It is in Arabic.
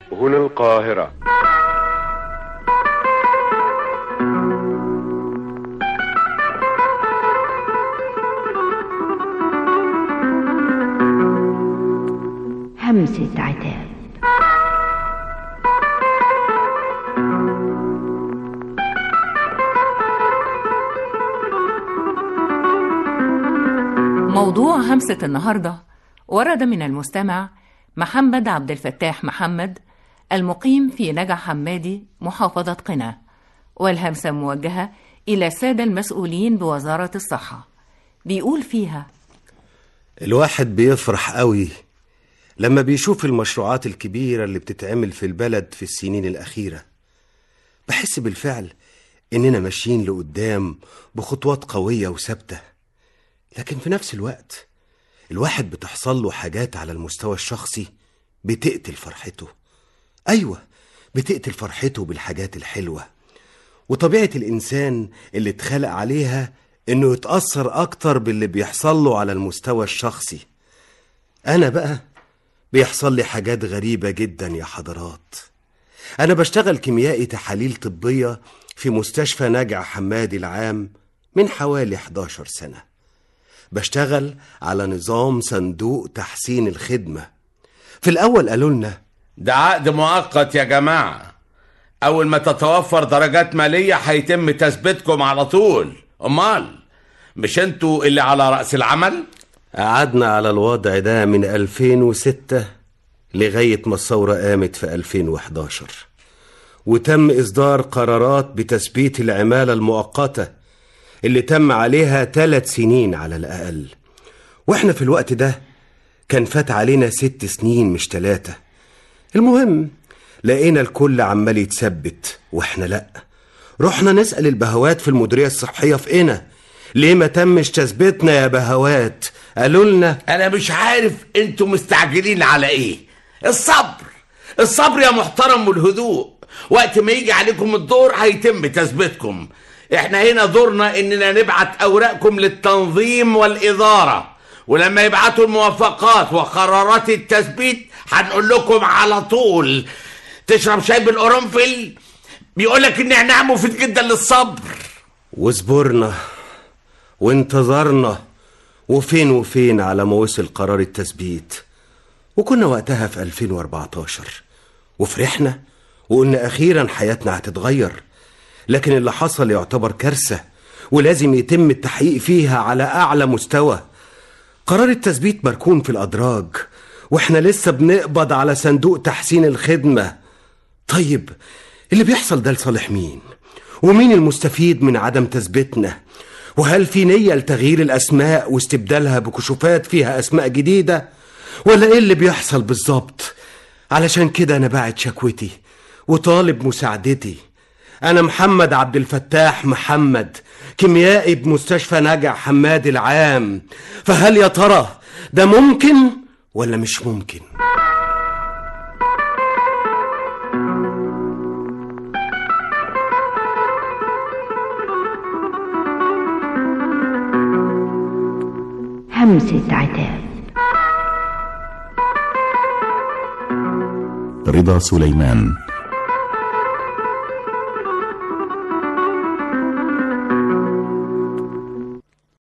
هنا القاهرة. همسة عتاب. موضوع همسة النهاردة ورد من المستمع محمد عبد الفتاح محمد المقيم في نجع حمادي محافظة قنا، والهمسة موجهة إلى السادة المسؤولين بوزارة الصحة. بيقول فيها: الواحد بيفرح قوي لما بيشوف المشروعات الكبيرة اللي بتتعمل في البلد في السنين الأخيرة. بحس بالفعل إننا ماشيين لقدام بخطوات قوية وثابتة، لكن في نفس الوقت الواحد بتحصل له حاجات على المستوى الشخصي بتقتل فرحته. أيوة، بتقتل فرحته بالحاجات الحلوة، وطبيعة الإنسان اللي اتخلق عليها إنه يتأثر أكتر باللي بيحصل له على المستوى الشخصي. أنا بقى بيحصل لي حاجات غريبة جدا يا حضرات. أنا بشتغل كيميائي تحاليل طبية في مستشفى نجع حمادي العام من حوالي 11 سنة. بشتغل على نظام صندوق تحسين الخدمة. في الأول قالوا لنا ده عقد مؤقت يا جماعة، أول ما تتوفر درجات مالية هيتم تثبيتكم على طول. أمال مش انتوا اللي على رأس العمل؟ قعدنا على الوضع ده من 2006 لغاية ما الثورة قامت في 2011، وتم إصدار قرارات بتثبيت العمالة المؤقتة اللي تم عليها 3 سنين على الأقل. وإحنا في الوقت ده كان فات علينا 6 سنين مش 3. المهم لقينا الكل عمال يتثبت وإحنا لأ. رحنا نسأل البهوات في المديرية الصحية في قنا ليه ما تمش تثبيتنا يا بهوات. قالوا لنا أنا مش عارف انتوا مستعجلين على إيه. الصبر يا محترم والهدوء، وقت ما يجي عليكم الدور هيتم تثبيتكم. احنا هنا دورنا اننا نبعت اوراقكم للتنظيم والادارة، ولما يبعتوا الموافقات وقرارات التثبيت هنقول لكم على طول. تشرب شاي بالقرنفل؟ بيقولك النعناع مفيد جدا للصبر. وصبرنا وانتظرنا، وفين على ما وصل قرار التثبيت. وكنا وقتها في 2014 وفرحنا وقلنا اخيرا حياتنا هتتغير. لكن اللي حصل يعتبر كارثة ولازم يتم التحقيق فيها على أعلى مستوى. قرار التثبيت مركون في الأدراج وإحنا لسه بنقبض على صندوق تحسين الخدمة. طيب اللي بيحصل ده لصالح مين؟ ومين المستفيد من عدم تثبيتنا؟ وهل في نية لتغيير الأسماء واستبدالها بكشوفات فيها أسماء جديدة؟ ولا إيه اللي بيحصل بالظبط؟ علشان كده أنا باعت شكوتي وطالب مساعدتي. أنا محمد عبد الفتاح محمد، كيميائي بمستشفى نجع حمادي العام. فهل يا ترى ده ممكن ولا مش ممكن؟ همسة عتاب. رضا سليمان.